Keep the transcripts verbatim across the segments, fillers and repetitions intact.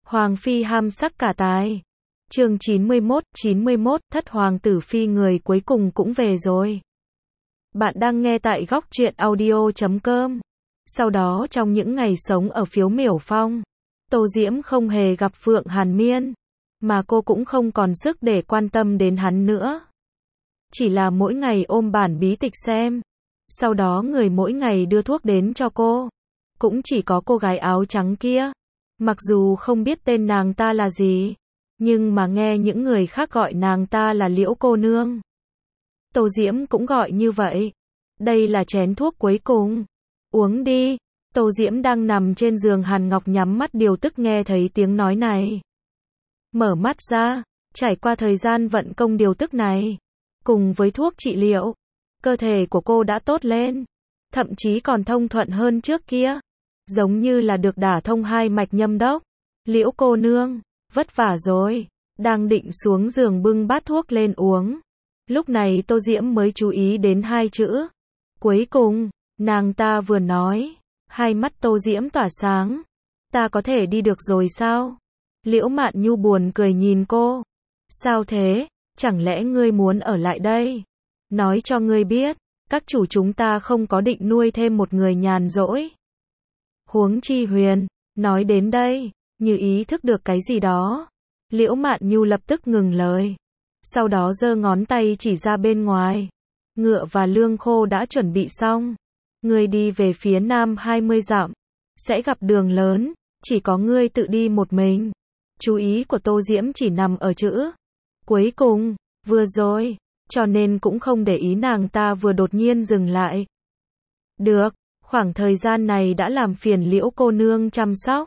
Hoàng phi ham sắc cả tài. Chương chín mươi mốt, chín mươi mốt, thất hoàng tử phi người cuối cùng cũng về rồi. Bạn đang nghe tại góc truyện audio chấm com. Sau đó trong những ngày sống ở Phiếu Miểu Phong, Tô Diễm không hề gặp Phượng Hàn Miên, mà cô cũng không còn sức để quan tâm đến hắn nữa. Chỉ là mỗi ngày ôm bản bí tịch xem, sau đó người mỗi ngày đưa thuốc đến cho cô. Cũng chỉ có cô gái áo trắng kia. Mặc dù không biết tên nàng ta là gì, nhưng mà nghe những người khác gọi nàng ta là Liễu cô nương. Tô Diễm cũng gọi như vậy. Đây là chén thuốc cuối cùng. Uống đi. Tô Diễm đang nằm trên giường, Hàn Ngọc nhắm mắt điều tức nghe thấy tiếng nói này. Mở mắt ra, trải qua thời gian vận công điều tức này, cùng với thuốc trị liệu, cơ thể của cô đã tốt lên, thậm chí còn thông thuận hơn trước kia. Giống như là được đả thông hai mạch nhâm đốc. Liễu cô nương, vất vả rồi. Đang định xuống giường bưng bát thuốc lên uống. Lúc này Tô Diễm mới chú ý đến hai chữ. Cuối cùng, nàng ta vừa nói. Hai mắt Tô Diễm tỏa sáng. Ta có thể đi được rồi sao? Liễu Mạn Nhu buồn cười nhìn cô. Sao thế? Chẳng lẽ ngươi muốn ở lại đây? Nói cho ngươi biết, các chủ chúng ta không có định nuôi thêm một người nhàn rỗi. Huống chi Huyền, nói đến đây, như ý thức được cái gì đó. Liễu Mạn Nhu lập tức ngừng lời. Sau đó giơ ngón tay chỉ ra bên ngoài. Ngựa và lương khô đã chuẩn bị xong. Ngươi đi về phía nam hai mươi dặm. Sẽ gặp đường lớn, chỉ có ngươi tự đi một mình. Chú ý của Tô Diễm chỉ nằm ở chữ cuối cùng, vừa rồi, cho nên cũng không để ý nàng ta vừa đột nhiên dừng lại. Được. Khoảng thời gian này đã làm phiền Liễu cô nương chăm sóc.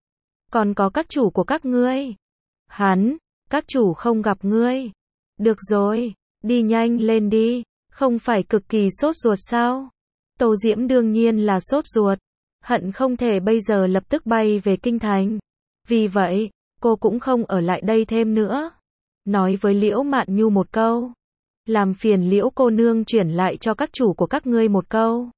Còn có các chủ của các ngươi. Hắn, các chủ không gặp ngươi. Được rồi, đi nhanh lên đi, không phải cực kỳ sốt ruột sao? Tô Diễm đương nhiên là sốt ruột, hận không thể bây giờ lập tức bay về kinh thành. Vì vậy, cô cũng không ở lại đây thêm nữa. Nói với Liễu Mạn Nhu một câu. Làm phiền Liễu cô nương chuyển lại cho các chủ của các ngươi một câu.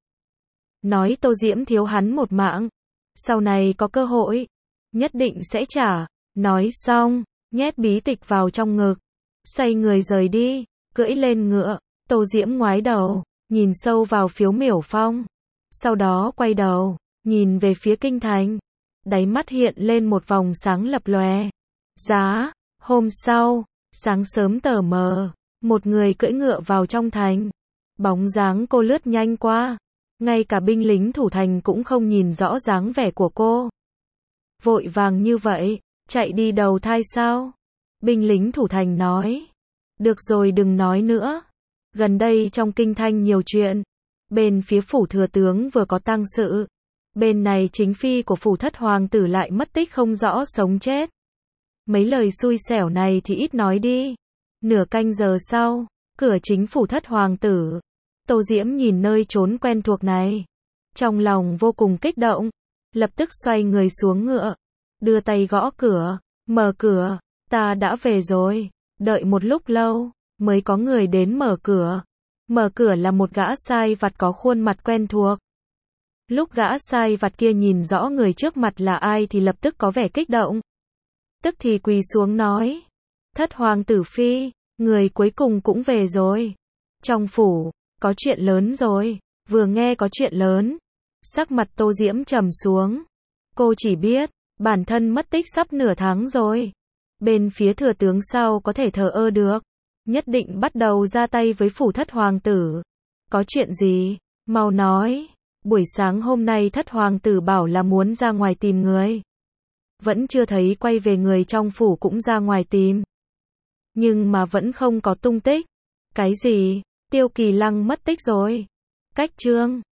Nói Tô Diễm thiếu hắn một mạng. Sau này có cơ hội, nhất định sẽ trả. Nói xong, nhét bí tịch vào trong ngực. Xoay người rời đi, cưỡi lên ngựa. Tô Diễm ngoái đầu, nhìn sâu vào Phiếu Miểu Phong. Sau đó quay đầu, nhìn về phía kinh thành. Đáy mắt hiện lên một vòng sáng lập lòe. Giá, hôm sau, sáng sớm tờ mờ, một người cưỡi ngựa vào trong thành. Bóng dáng cô lướt nhanh qua. Ngay cả binh lính thủ thành cũng không nhìn rõ dáng vẻ của cô. Vội vàng như vậy, chạy đi đầu thai sao? Binh lính thủ thành nói. Được rồi, đừng nói nữa. Gần đây trong kinh thành nhiều chuyện. Bên phía phủ thừa tướng vừa có tang sự. Bên này chính phi của phủ thất hoàng tử lại mất tích không rõ sống chết. Mấy lời xui xẻo này thì ít nói đi. Nửa canh giờ sau, cửa chính phủ thất hoàng tử. Tô Diễm nhìn nơi trốn quen thuộc này, trong lòng vô cùng kích động, lập tức xoay người xuống ngựa, đưa tay gõ cửa, mở cửa, ta đã về rồi. Đợi một lúc lâu, mới có người đến mở cửa. Mở cửa là một gã sai vặt có khuôn mặt quen thuộc. Lúc gã sai vặt kia nhìn rõ người trước mặt là ai thì lập tức có vẻ kích động. Tức thì quỳ xuống nói, thất hoàng tử phi, người cuối cùng cũng về rồi. Trong phủ, có chuyện lớn rồi. Vừa nghe có chuyện lớn, sắc mặt Tô Diễm trầm xuống. Cô chỉ biết, bản thân mất tích sắp nửa tháng rồi. Bên phía thừa tướng sao có thể thờ ơ được. Nhất định bắt đầu ra tay với phủ thất hoàng tử. Có chuyện gì? Mau nói. Buổi sáng hôm nay thất hoàng tử bảo là muốn ra ngoài tìm người. Vẫn chưa thấy quay về, người trong phủ cũng ra ngoài tìm. Nhưng mà vẫn không có tung tích. Cái gì? Tiêu Kỳ Lăng mất tích rồi. Cách chương